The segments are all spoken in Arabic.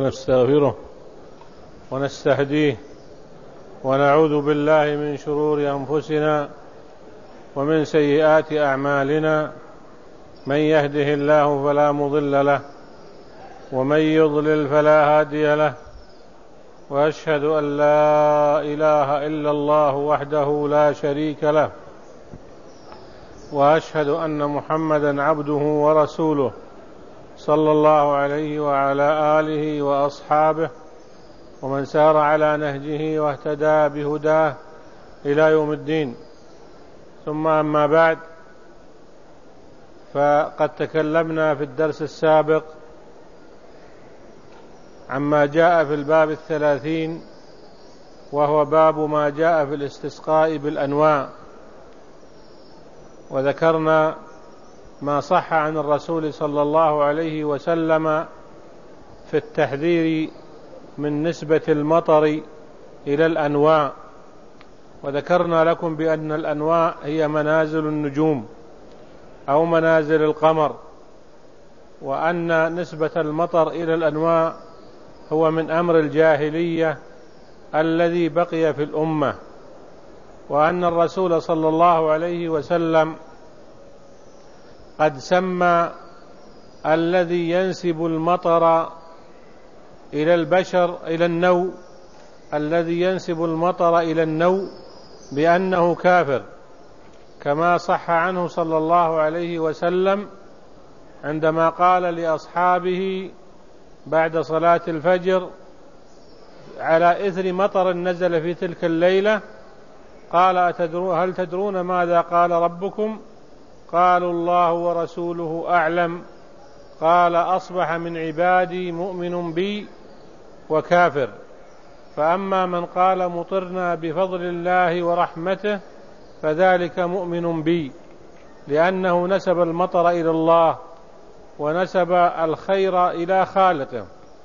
نستغفره ونستهديه ونعوذ بالله من شرور أنفسنا ومن سيئات أعمالنا، من يهده الله فلا مضل له ومن يضلل فلا هادي له، وأشهد أن لا إله إلا الله وحده لا شريك له، وأشهد أن محمدا عبده ورسوله صلى الله عليه وعلى آله وأصحابه ومن سار على نهجه واهتدى بهداه إلى يوم الدين. ثم أما بعد، فقد تكلمنا في الدرس السابق عما جاء في الباب 30، وهو باب ما جاء في الاستسقاء بالأنواع، وذكرنا ما صح عن الرسول صلى الله عليه وسلم في التحذير من نسبة المطر إلى الأنواع، وذكرنا لكم بأن الأنواع هي منازل النجوم أو منازل القمر، وأن نسبة المطر إلى الأنواع هو من أمر الجاهلية الذي بقي في الأمة، وأن الرسول صلى الله عليه وسلم قد سمى الذي ينسب المطر إلى البشر إلى النوء، الذي ينسب المطر إلى النوء بأنه كافر، كما صح عنه صلى الله عليه وسلم عندما قال لأصحابه بعد صلاة الفجر على إثر مطر نزل في تلك الليلة، قال: هل تدرون ماذا قال ربكم؟ قالوا: الله ورسوله أعلم. قال: أصبح من عبادي مؤمن بي وكافر، فأما من قال مطرنا بفضل الله ورحمته فذلك مؤمن بي، لأنه نسب المطر إلى الله ونسب الخير إلى خالقه،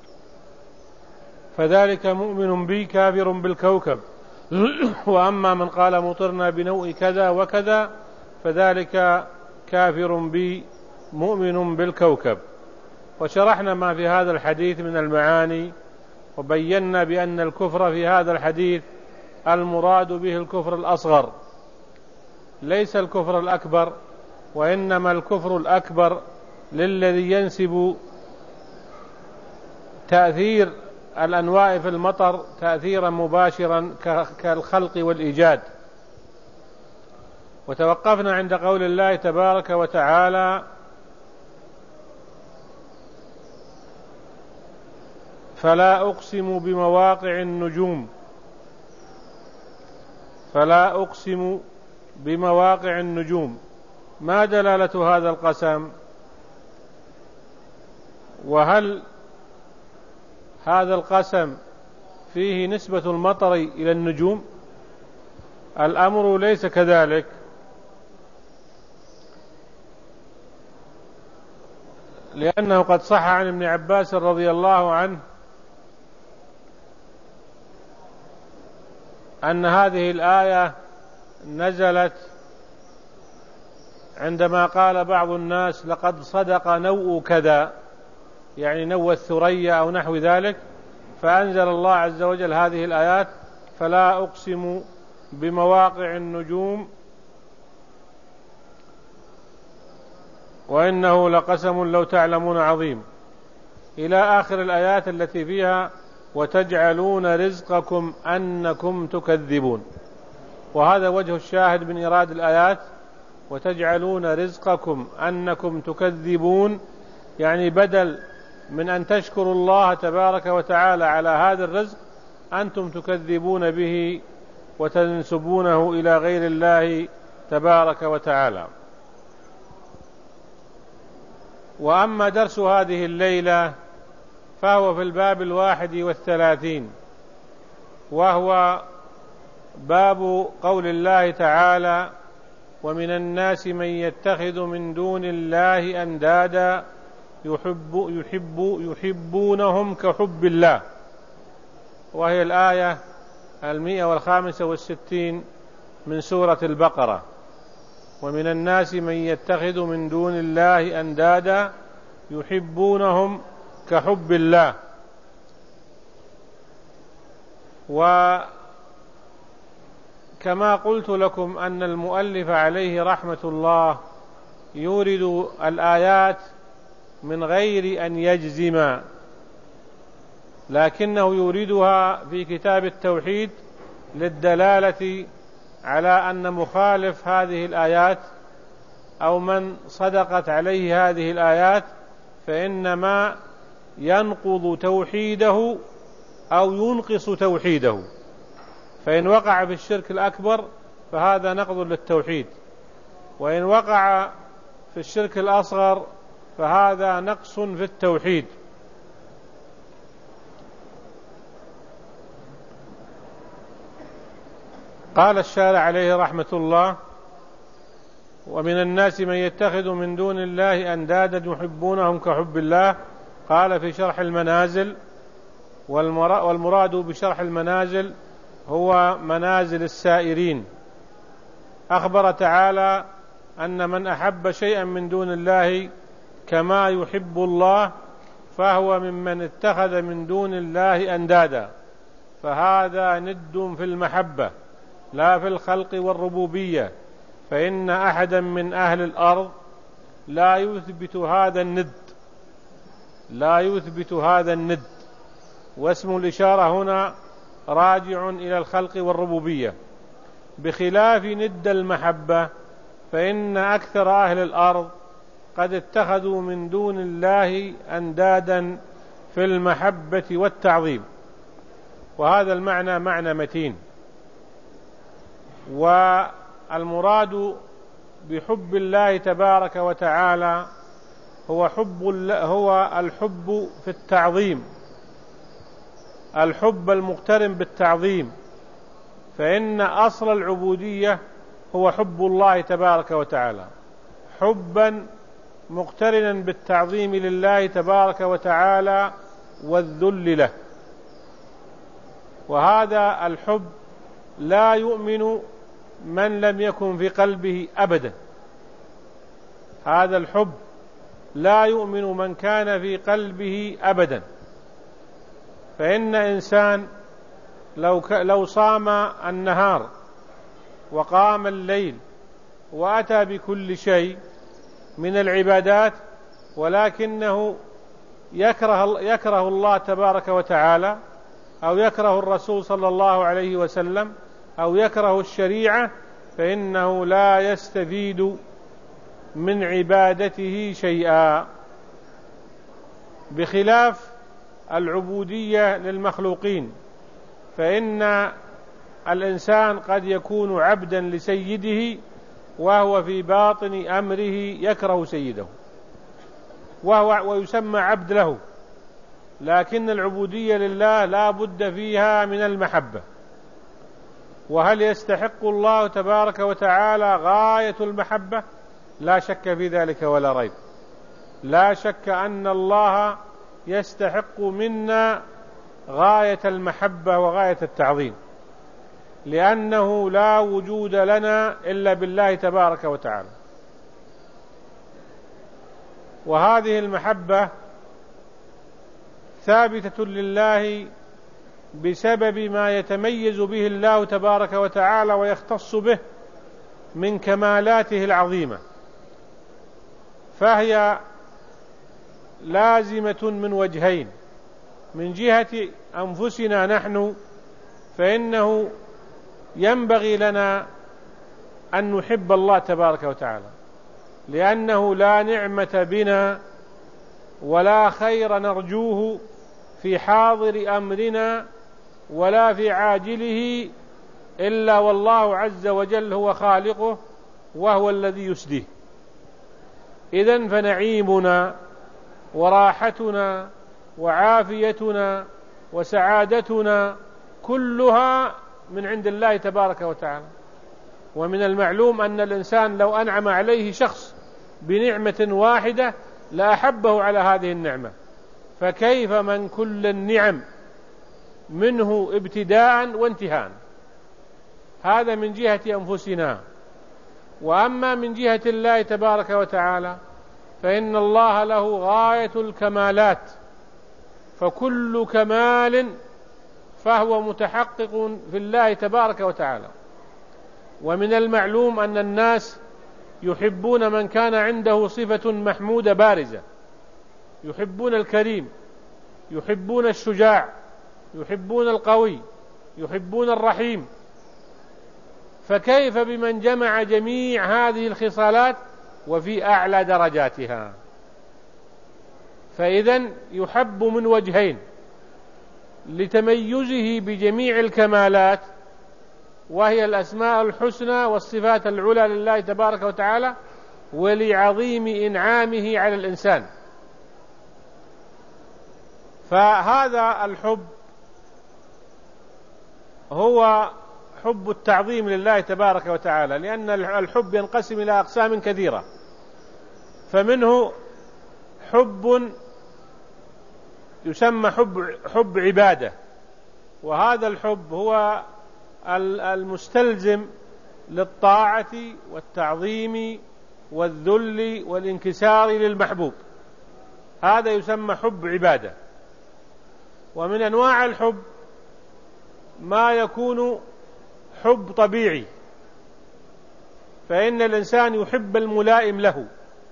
فذلك مؤمن بي كافر بالكوكب. وأما من قال مطرنا بنوء كذا وكذا فذلك كافر بي مؤمن بالكوكب. وشرحنا ما في هذا الحديث من المعاني، وبينا بأن الكفر في هذا الحديث المراد به الكفر الأصغر، ليس الكفر الأكبر، وإنما الكفر الأكبر للذي ينسب تأثير الأنواع في المطر تأثيرا مباشرا كالخلق والإيجاد. وتوقفنا عند قول الله تبارك وتعالى: فلا أقسم بمواقع النجوم. فلا أقسم بمواقع النجوم، ما دلالة هذا القسم؟ وهل هذا القسم فيه نسبة المطر إلى النجوم؟ الأمر ليس كذلك، لأنه قد صح عن ابن عباس رضي الله عنه أن هذه الآية نزلت عندما قال بعض الناس: لقد صدق نوء كذا، يعني نوء الثريا أو نحو ذلك، فأنزل الله عز وجل هذه الآيات: فلا أقسم بمواقع النجوم وإنه لقسم لو تعلمون عظيم، إلى آخر الآيات التي فيها: وتجعلون رزقكم أنكم تكذبون. وهذا وجه الشاهد من إيراد الآيات: وتجعلون رزقكم أنكم تكذبون، يعني بدل من أن تشكروا الله تبارك وتعالى على هذا الرزق أنتم تكذبون به وتنسبونه إلى غير الله تبارك وتعالى. وأما درس هذه الليلة فهو في الباب 31، وهو باب قول الله تعالى: ومن الناس من يتخذ من دون الله أندادا يحبونهم كحب الله، وهي الآية 165 من سورة البقرة. ومن الناس من يتخذ من دون الله أندادا يحبونهم كحب الله. وكما قلت لكم أن المؤلف عليه رحمة الله يورد الآيات من غير أن يجزم، لكنه يوردها في كتاب التوحيد للدلالة على أن مخالف هذه الآيات أو من صدقت عليه هذه الآيات فإنما ينقض توحيده أو ينقص توحيده، فإن وقع في الشرك الأكبر فهذا نقض للتوحيد، وإن وقع في الشرك الأصغر فهذا نقص في التوحيد. قال الشارع عليه رحمة الله: ومن الناس من يتخذ من دون الله أندادا يحبونهم كحب الله. قال في شرح المنازل: والمراد بشرح المنازل هو منازل السائرين. أخبر تعالى أن من أحب شيئا من دون الله كما يحب الله فهو ممن اتخذ من دون الله أندادا، فهذا ند في المحبة لا في الخلق والربوبية، فإن أحدا من أهل الأرض لا يثبت هذا الند، واسم الإشارة هنا راجع إلى الخلق والربوبية، بخلاف ند المحبة فإن أكثر أهل الأرض قد اتخذوا من دون الله أندادا في المحبة والتعظيم، وهذا المعنى معنى متين. والمراد بحب الله تبارك وتعالى هو الحب في التعظيم، الحب المقترن بالتعظيم، فإن أصل العبودية هو حب الله تبارك وتعالى، حبا مقترنا بالتعظيم لله تبارك وتعالى والذل له. وهذا الحب لا يؤمن من لم يكن في قلبه أبدا، هذا الحب لا يؤمن من كان في قلبه أبدا. فإن إنسان لو صام النهار وقام الليل وأتى بكل شيء من العبادات ولكنه يكره الله تبارك وتعالى أو يكره الرسول صلى الله عليه وسلم أو يكره الشريعة، فإنه لا يستفيد من عبادته شيئا، بخلاف العبودية للمخلوقين، فإن الإنسان قد يكون عبدا لسيده وهو في باطن أمره يكره سيده ويسمى عبد له، لكن العبودية لله لا بد فيها من المحبة. وهل يستحق الله تبارك وتعالى غاية المحبة؟ لا شك في ذلك ولا ريب، لا شك أن الله يستحق منا غاية المحبة وغاية التعظيم، لأنه لا وجود لنا إلا بالله تبارك وتعالى. وهذه المحبة ثابتة لله بسبب ما يتميز به الله تبارك وتعالى ويختص به من كمالاته العظيمة، فهي لازمة من وجهين: من جهة أنفسنا نحن فإنه ينبغي لنا أن نحب الله تبارك وتعالى، لأنه لا نعمة بنا ولا خير نرجوه في حاضر أمرنا ولا في عاجله إلا والله عز وجل هو خالقه وهو الذي يسديه. إذن فنعيمنا وراحتنا وعافيتنا وسعادتنا كلها من عند الله تبارك وتعالى. ومن المعلوم أن الإنسان لو أنعم عليه شخص بنعمة واحدة لأحبه على هذه النعمة، فكيف من كل النعم منه ابتداء وانتهاء؟ هذا من جهة أنفسنا. وأما من جهة الله تبارك وتعالى فإن الله له غاية الكمالات، فهو متحقق في الله تبارك وتعالى. ومن المعلوم أن الناس يحبون من كان عنده صفة محمودة بارزة، يحبون الكريم، يحبون الشجاع، يحبون القوي، يحبون الرحيم، فكيف بمن جمع جميع هذه الخصالات وفي أعلى درجاتها؟ فإذن يحب من وجهين: لتميزه بجميع الكمالات وهي الأسماء الحسنى والصفات العلى لله تبارك وتعالى، ولعظيم إنعامه على الإنسان. فهذا الحب هو حب التعظيم لله تبارك وتعالى، لأن الحب ينقسم إلى أقسام كثيرة، فمنه حب يسمى حب عبادة، وهذا الحب هو المستلزم للطاعة والتعظيم والذل والانكسار للمحبوب، هذا يسمى حب عبادة. ومن أنواع الحب ما يكون حب طبيعي، فإن الإنسان يحب الملائم له،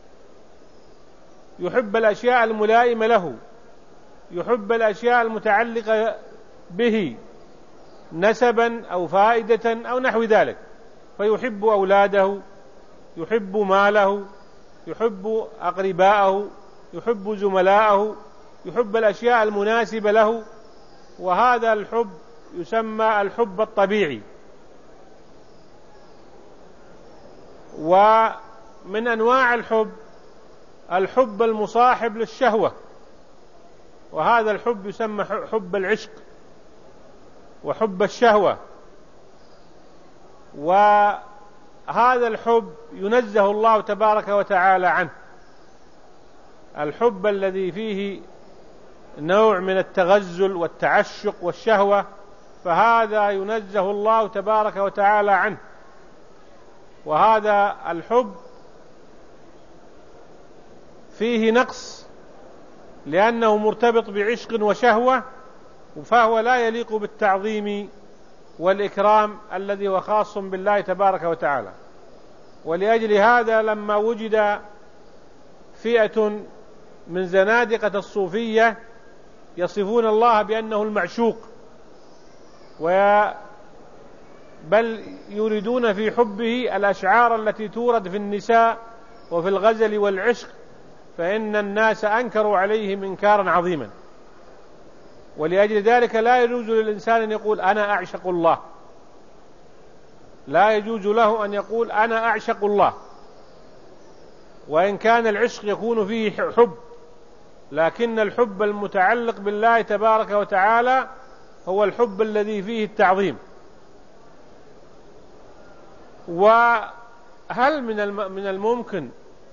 يحب الأشياء الملائمة له، يحب الأشياء المتعلقة به نسبا أو فائدة أو نحو ذلك، فيحب أولاده، يحب ماله، يحب أقرباءه، يحب زملاءه، يحب الأشياء المناسبة له، وهذا الحب يسمى الحب الطبيعي. ومن أنواع الحب المصاحب للشهوة، وهذا الحب يسمى حب العشق وحب الشهوة، وهذا الحب ينزه الله تبارك وتعالى عنه، الحب الذي فيه نوع من التغزل والتعشق والشهوة، فهذا ينزه الله تبارك وتعالى عنه. وهذا الحب فيه نقص لأنه مرتبط بعشق وشهوة، فهو لا يليق بالتعظيم والإكرام الذي هو خاص بالله تبارك وتعالى. ولأجل هذا لما وجد فئة من زنادقة الصوفية يصفون الله بأنه المعشوق، بل يريدون في حبه الأشعار التي تورد في النساء وفي الغزل والعشق، فإن الناس أنكروا عليهم إنكارا عظيما. ولأجل ذلك لا يجوز للإنسان أن يقول أنا أعشق الله، لا يجوز له أن يقول أنا أعشق الله، وإن كان العشق يكون فيه حب، لكن الحب المتعلق بالله تبارك وتعالى هو الحب الذي فيه التعظيم. وهل من الممكن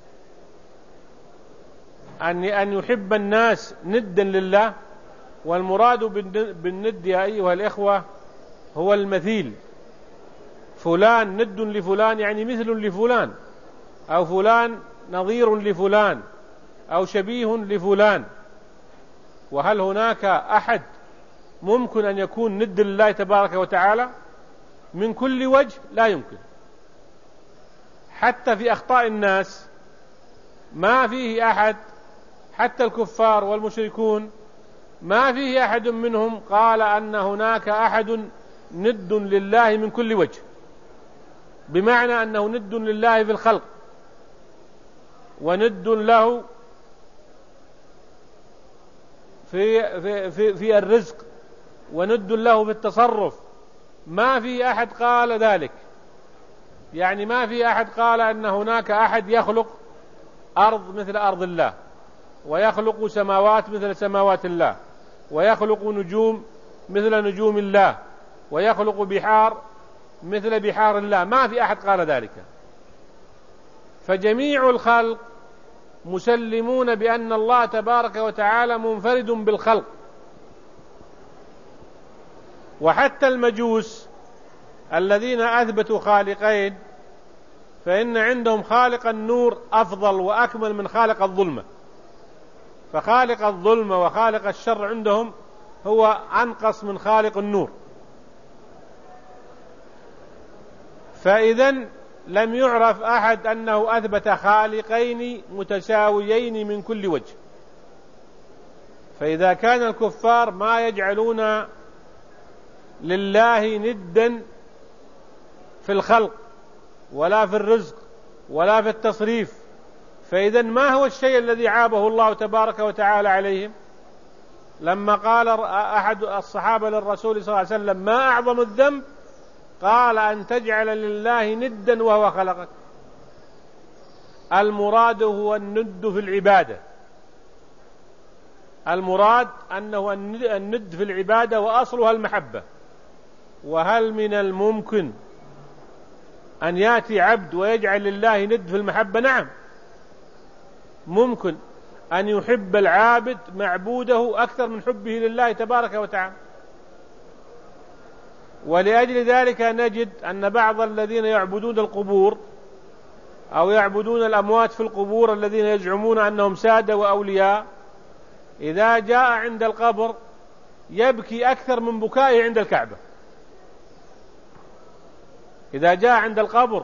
أن يحب الناس ندا لله؟ والمراد بالند يا أيها الإخوة هو المثيل، فلان ند لفلان يعني مثل لفلان، أو فلان نظير لفلان، أو شبيه لفلان. وهل هناك أحد ممكن أن يكون ند لله تبارك وتعالى؟ من كل وجه لا يمكن. حتى في أخطاء الناس ما فيه أحد، حتى الكفار والمشركون ما فيه أحد منهم قال أن هناك أحد ند لله من كل وجه، بمعنى أنه ند لله في الخلق، وند له في الرزق، وند له في التصرف. ما في أحد قال ذلك، يعني ما في أحد قال أن هناك أحد يخلق أرض مثل أرض الله، ويخلق سماوات مثل سماوات الله، ويخلق نجوم مثل نجوم الله، ويخلق بحار مثل بحار الله. ما في أحد قال ذلك. فجميع الخلق مسلمون بأن الله تبارك وتعالى منفرد بالخلق. وحتى المجوس الذين أثبتوا خالقين فإن عندهم خالق النور أفضل وأكمل من خالق الظلمة، فخالق الظلمة وخالق الشر عندهم هو أنقص من خالق النور. فإذن لم يعرف أحد أنه أثبت خالقين متساويين من كل وجه. فإذا كان الكفار ما يجعلون لله ندا في الخلق ولا في الرزق ولا في التصريف، فإذن ما هو الشيء الذي عابه الله تبارك وتعالى عليهم؟ لما قال أحد الصحابة للرسول صلى الله عليه وسلم: ما أعظم الذنب؟ قال: أن تجعل لله ندا وهو خلقك. المراد هو الند في العبادة، المراد أنه الند في العبادة وأصلها المحبة. وهل من الممكن أن يأتي عبد ويجعل لله ند في المحبة؟ نعم، ممكن أن يحب العابد معبوده أكثر من حبه لله تبارك وتعالى. ولأجل ذلك نجد أن بعض الذين يعبدون القبور أو يعبدون الأموات في القبور الذين يزعمون أنهم سادة وأولياء، إذا جاء عند القبر يبكي أكثر من بكائه عند الكعبة. إذا جاء عند القبر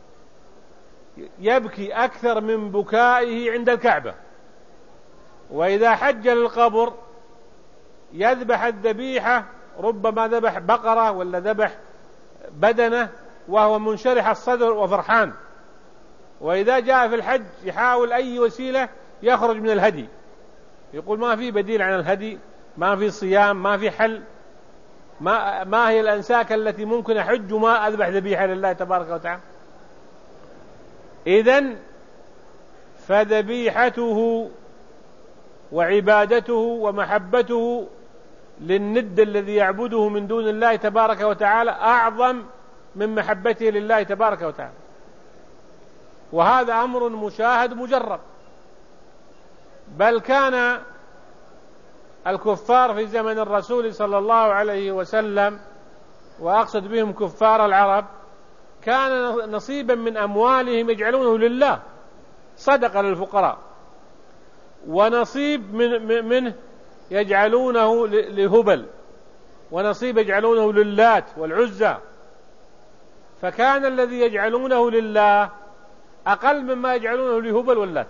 يبكي أكثر من بكائه عند الكعبة. وإذا حج للقبر يذبح الذبيحة، ربما ذبح بقرة ولا ذبح بدنة وهو منشرح الصدر وفرحان. وإذا جاء في الحج يحاول أي وسيلة يخرج من الهدي، يقول ما في بديل عن الهدي، ما في صيام، ما في حل، ما هي الأنساك التي ممكن أحج وما أذبح ذبيحة لله تبارك وتعالى. إذن فذبيحته وعبادته ومحبته للند الذي يعبده من دون الله تبارك وتعالى أعظم من محبته لله تبارك وتعالى. وهذا أمر مشاهد مجرب. بل كان الكفار في زمن الرسول صلى الله عليه وسلم، وأقصد بهم كفار العرب، كان نصيبا من أموالهم يجعلونه لله صدقة للفقراء، ونصيب منه يجعلونه لهبل، ونصيب يجعلونه للات والعزى. فكان الذي يجعلونه لله أقل مما يجعلونه لهبل واللات.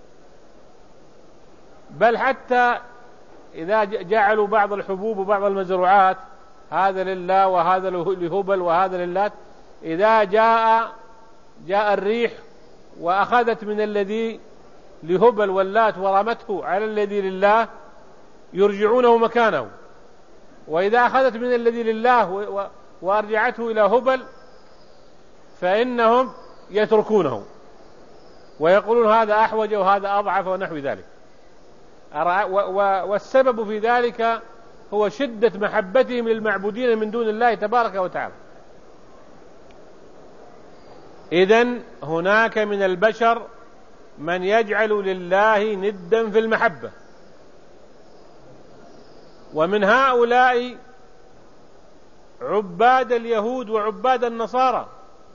بل حتى إذا جعلوا بعض الحبوب وبعض المزروعات هذا لله وهذا لهبل وهذا للات، إذا جاء الريح وأخذت من الذي لهبل واللات ورمته على الذي لله يرجعونه مكانه، وإذا أخذت من الذي لله وأرجعته إلى هبل فإنهم يتركونه ويقولون هذا أحوج وهذا أضعف ونحو ذلك. والسبب في ذلك هو شدة محبتهم للمعبودين من دون الله تبارك وتعالى. إذن هناك من البشر من يجعل لله ندا في المحبة، ومن هؤلاء عباد اليهود وعباد النصارى،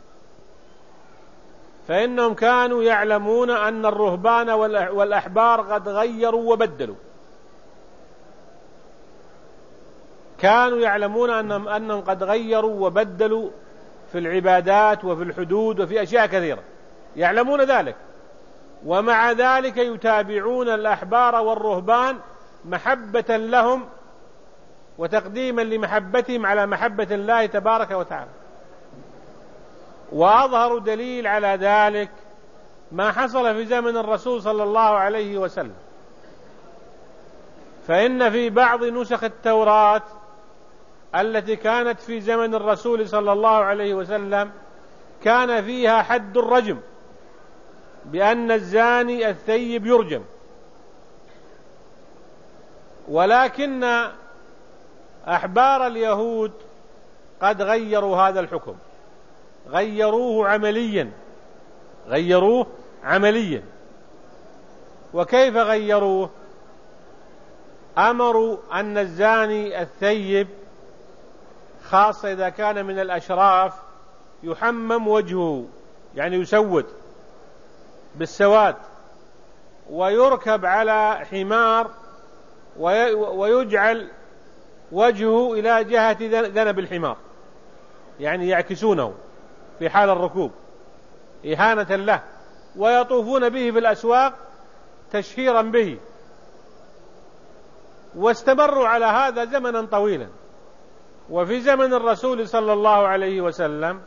فإنهم كانوا يعلمون أن الرهبان والأحبار قد غيروا وبدلوا، كانوا يعلمون أنهم قد غيروا وبدلوا في العبادات وفي الحدود وفي أشياء كثيرة، يعلمون ذلك، ومع ذلك يتابعون الأحبار والرهبان محبة لهم وتقديما لمحبتهم على محبة الله تبارك وتعالى. وأظهر دليل على ذلك ما حصل في زمن الرسول صلى الله عليه وسلم. فإن في بعض نسخ التوراة التي كانت في زمن الرسول صلى الله عليه وسلم كان فيها حد الرجم، بأن الزاني الثيب يرجم. ولكن أحبار اليهود قد غيروا هذا الحكم، غيروه عمليا. وكيف غيروه؟ أمروا أن الزاني الثيب، خاصة إذا كان من الأشراف، يحمم وجهه، يعني يسود بالسواد، ويركب على حمار، ويجعل وجهه إلى جهة ذنب الحمار، يعني يعكسونه في حال الركوب إهانة له، ويطوفون به في الأسواق تشهيرا به، واستمروا على هذا زمنا طويلا. وفي زمن الرسول صلى الله عليه وسلم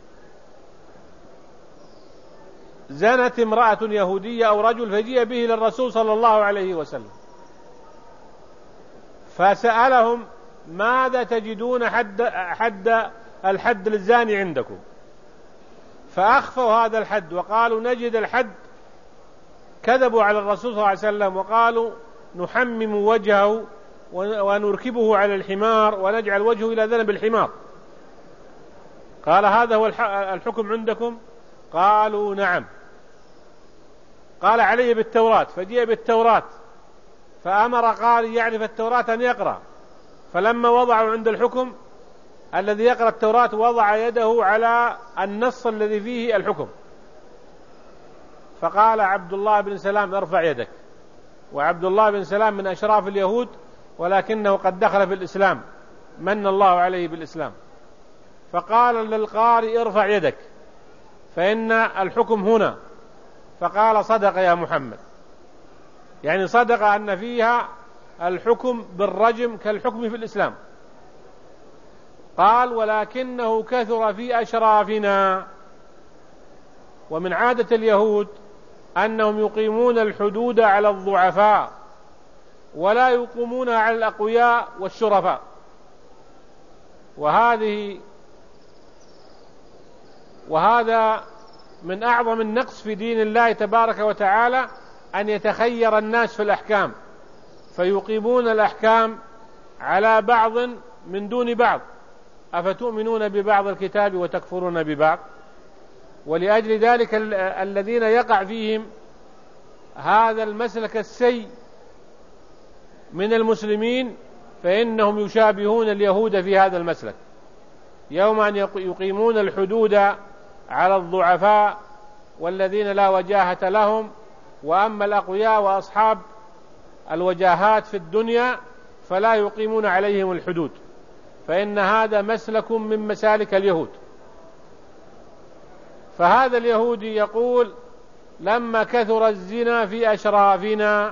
زنت امرأة يهودية أو رجل فجيء به للرسول صلى الله عليه وسلم، فسألهم: ماذا تجدون الحد للزاني عندكم؟ فأخفوا هذا الحد وقالوا: نجد الحد. كذبوا على الرسول صلى الله عليه وسلم وقالوا: نحمم وجهه ونركبه على الحمار ونجعل وجهه إلى ذنب الحمار. قال: هذا هو الحكم عندكم؟ قالوا: نعم. قال: علي بالتوراة. فجيء بالتوراة، فأمر قارئ يعرف التوراة أن يقرأ، فلما وضعوا عند الحكم الذي يقرأ التوراة وضع يده على النص الذي فيه الحكم، فقال عبد الله بن سلام: ارفع يدك. وعبد الله بن سلام من أشراف اليهود، ولكنه قد دخل في الإسلام، من الله عليه بالإسلام. فقال للقارئ: ارفع يدك فإن الحكم هنا. فقال: صدق يا محمد، يعني صدق أن فيها الحكم بالرجم كالحكم في الإسلام. قال: ولكنه كثر في أشرافنا. ومن عادة اليهود أنهم يقيمون الحدود على الضعفاء ولا يقومون على الأقوياء والشرفاء، وهذا من أعظم النقص في دين الله تبارك وتعالى، أن يتخير الناس في الأحكام فيقيمون الأحكام على بعض من دون بعض. أفتؤمنون ببعض الكتاب وتكفرون ببعض؟ ولأجل ذلك الذين يقع فيهم هذا المسلك السيء من المسلمين فإنهم يشابهون اليهود في هذا المسلك، يوم أن يقيمون الحدود على الضعفاء والذين لا وجاهة لهم، وأما الأقوياء وأصحاب الوجاهات في الدنيا فلا يقيمون عليهم الحدود، فإن هذا مسلك من مسالك اليهود. فهذا اليهودي يقول: لما كثر الزنا في أشرافنا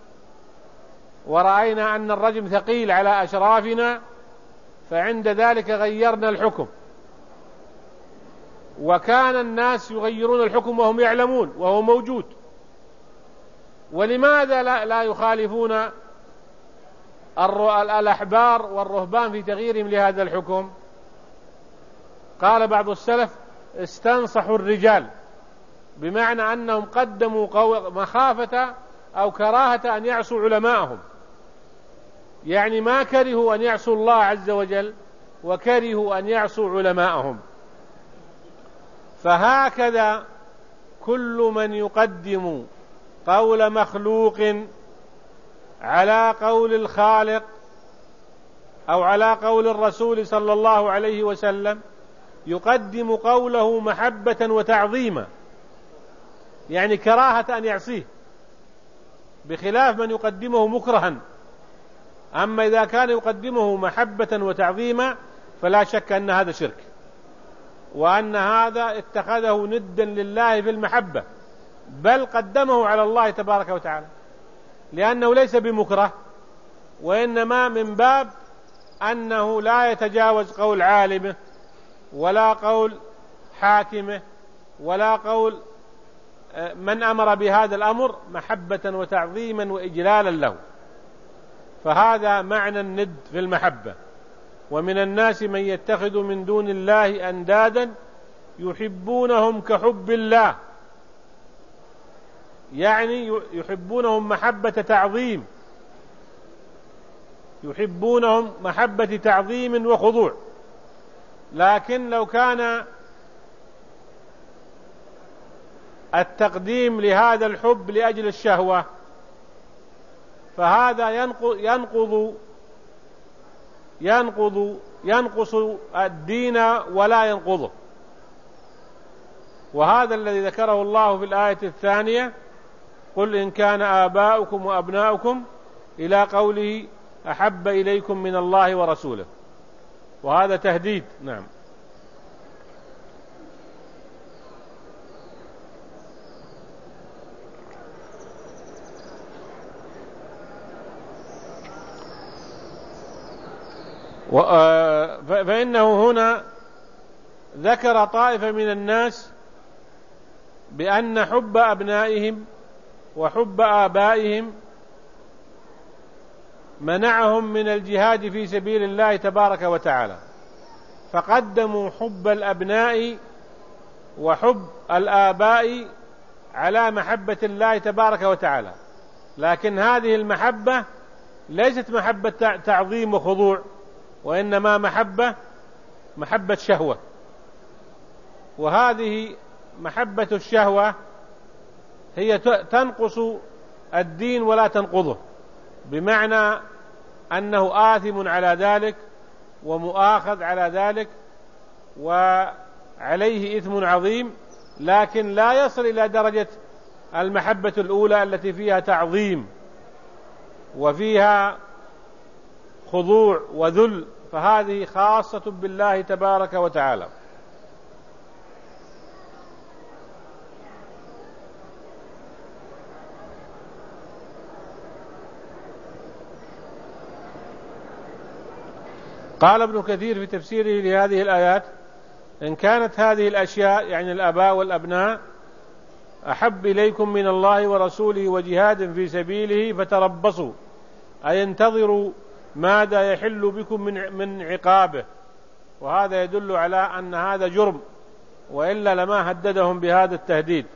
ورأينا أن الرجم ثقيل على أشرافنا فعند ذلك غيرنا الحكم. وكان الناس يغيرون الحكم وهم يعلمون وهو موجود، ولماذا لا يخالفون الأحبار والرهبان في تغييرهم لهذا الحكم؟ قال بعض السلف: استنصحوا الرجال، بمعنى أنهم قدموا مخافة أو كراهة أن يعصوا علماءهم، يعني ما كرهوا أن يعصوا الله عز وجل وكرهوا أن يعصوا علماءهم. فهكذا كل من يقدم قول مخلوق على قول الخالق أو على قول الرسول صلى الله عليه وسلم يقدم قوله محبة وتعظيما، يعني كراهة أن يعصيه، بخلاف من يقدمه مكرها. أما إذا كان يقدمه محبة وتعظيما فلا شك أن هذا شرك، وأن هذا اتخذه ندا لله في المحبة، بل قدمه على الله تبارك وتعالى، لأنه ليس بمكره، وإنما من باب أنه لا يتجاوز قول عالمه ولا قول حاكمه ولا قول من أمر بهذا الأمر محبة وتعظيما وإجلالا له. فهذا معنى الند في المحبة. ومن الناس من يتخذ من دون الله أندادا يحبونهم كحب الله، يعني يحبونهم محبة تعظيم، يحبونهم محبة تعظيم وخضوع. لكن لو كان التقديم لهذا الحب لأجل الشهوة فهذا ينقص الدين ولا ينقضه. وهذا الذي ذكره الله في الآية الثانية: قل إن كان آباؤكم وأبناؤكم، إلى قوله أحب إليكم من الله ورسوله، وهذا تهديد. نعم. فإنه هنا ذكر طائفة من الناس بأن حب أبنائهم وحب آبائهم منعهم من الجهاد في سبيل الله تبارك وتعالى، فقدموا حب الأبناء وحب الآباء على محبة الله تبارك وتعالى. لكن هذه المحبة ليست محبة تعظيم وخضوع، وإنما محبة شهوة، وهذه محبة الشهوة هي تنقص الدين ولا تنقضه، بمعنى أنه آثم على ذلك ومؤاخذ على ذلك وعليه إثم عظيم، لكن لا يصل إلى درجة المحبة الأولى التي فيها تعظيم وفيها خضوع وذل، فهذه خاصة بالله تبارك وتعالى. قال ابن كثير في تفسيره لهذه الآيات: إن كانت هذه الأشياء يعني الآباء والأبناء أحب إليكم من الله ورسوله وجهاد في سبيله فتربصوا، أي انتظروا ماذا يحل بكم من عقابه، وهذا يدل على أن هذا جرم، وإلا لما هددهم بهذا التهديد.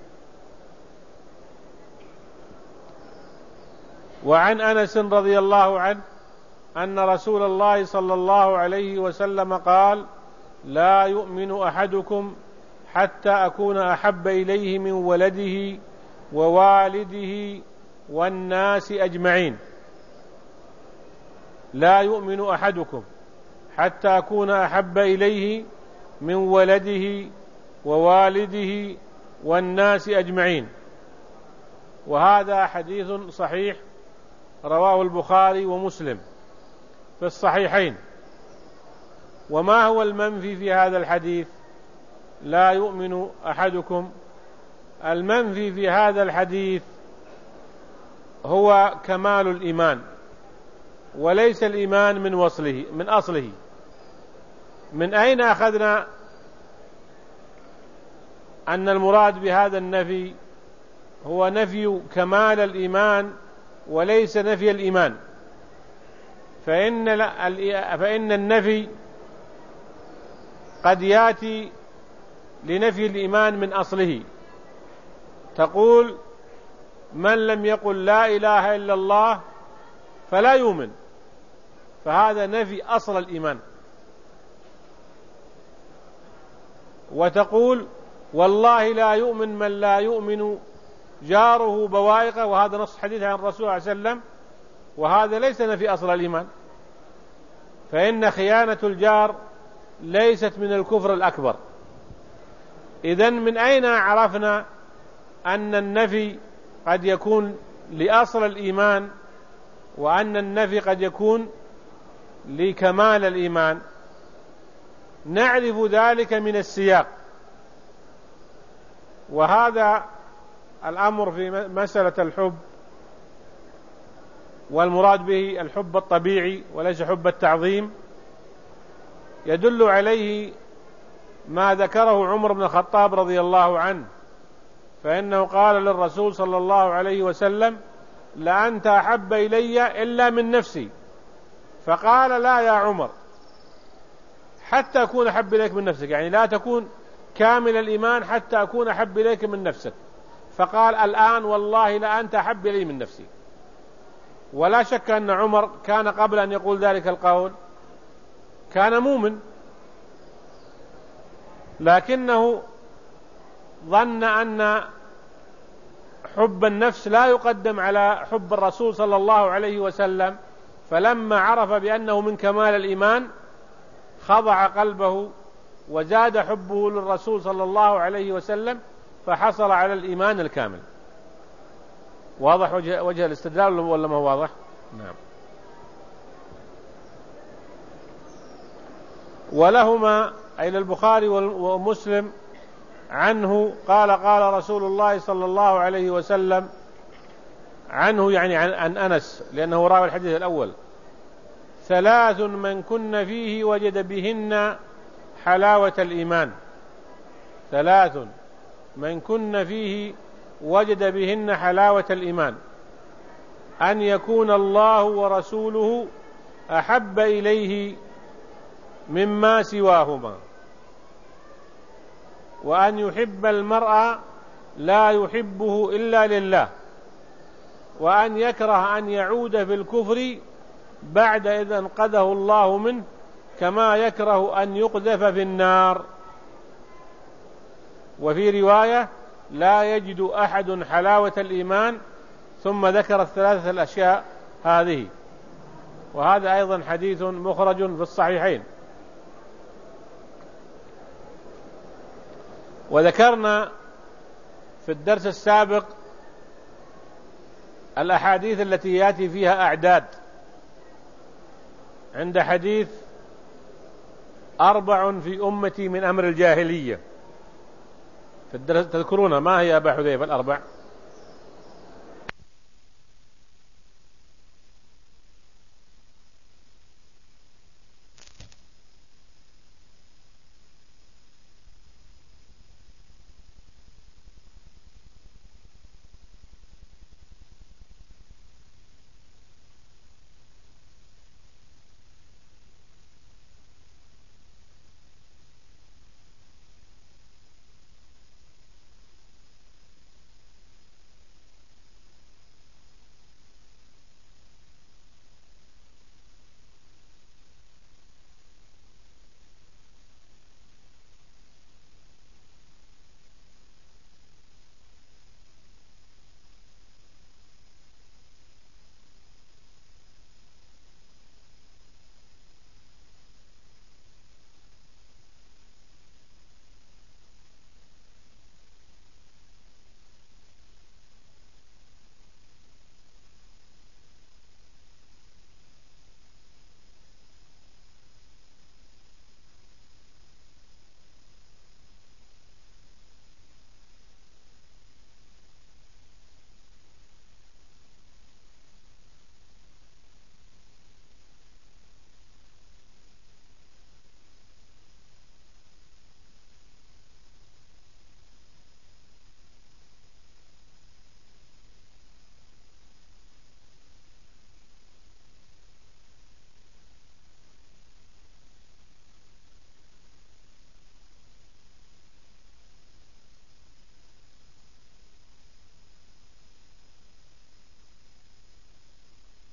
وعن أنس رضي الله عنه أن رسول الله صلى الله عليه وسلم قال: لا يؤمن أحدكم حتى أكون أحب إليه من ولده ووالده والناس أجمعين. لا يؤمن أحدكم حتى أكون أحب إليه من ولده ووالده والناس أجمعين. وهذا حديث صحيح رواه البخاري ومسلم في الصحيحين. وما هو المنفي في هذا الحديث؟ لا يؤمن أحدكم، المنفي في هذا الحديث هو كمال الإيمان، وليس الإيمان من أصله. من أين أخذنا أن المراد بهذا النفي هو نفي كمال الإيمان وليس نفي الإيمان؟ فإن النفي قد يأتي لنفي الإيمان من أصله، تقول: من لم يقل لا إله إلا الله فلا يؤمن، فهذا نفي أصل الإيمان. وتقول: والله لا يؤمن من لا يؤمن جاره بوائقه، وهذا نص حديث عن الرسول صلى الله عليه وسلم، وهذا ليس نفي أصل الإيمان، فإن خيانة الجار ليست من الكفر الأكبر. إذن من أين عرفنا أن النفي قد يكون لأصل الإيمان وأن النفي قد يكون لكمال الإيمان؟ نعرف ذلك من السياق، وهذا الأمر في مسألة الحب، والمراد به الحب الطبيعي وليس حب التعظيم، يدل عليه ما ذكره عمر بن الخطاب رضي الله عنه، فإنه قال للرسول صلى الله عليه وسلم: لأنت أحب إلي إلا من نفسي. فقال: لا يا عمر، حتى أكون أحب إليك من نفسك، يعني لا تكون كامل الإيمان حتى أكون أحب إليك من نفسك. فقال: الآن والله لأنت أحب إلي من نفسي. ولا شك أن عمر كان قبل أن يقول ذلك القول كان مؤمن، لكنه ظن أن حب النفس لا يقدم على حب الرسول صلى الله عليه وسلم، فلما عرف بأنه من كمال الإيمان خضع قلبه وزاد حبه للرسول صلى الله عليه وسلم، فحصل على الإيمان الكامل. واضح وجه الاستدلال ولا ما هو واضح؟ نعم. ولهما أي للبخاري ومسلم عنه قال قال رسول الله صلى الله عليه وسلم، عنه يعني عن أنس لأنه راوي الحديث الأول: ثلاث من كن فيه وجد بهن حلاوة الإيمان. ثلاث من كن فيه وجد بهن حلاوة الإيمان: أن يكون الله ورسوله أحب إليه مما سواهما، وأن يحب المرء لا يحبه إلا لله، وأن يكره أن يعود في الكفر بعد إذ أنقذه الله منه، كما يكره أن يقذف في النار. وفي رواية: لا يجد أحد حلاوة الإيمان، ثم ذكر الثلاثة الأشياء هذه. وهذا أيضا حديث مخرج في الصحيحين. وذكرنا في الدرس السابق الأحاديث التي يأتي فيها أعداد، عند حديث 4 في أمتي من أمر الجاهلية. في الدرس تذكرون ما هي أبا حذيفة الأربع؟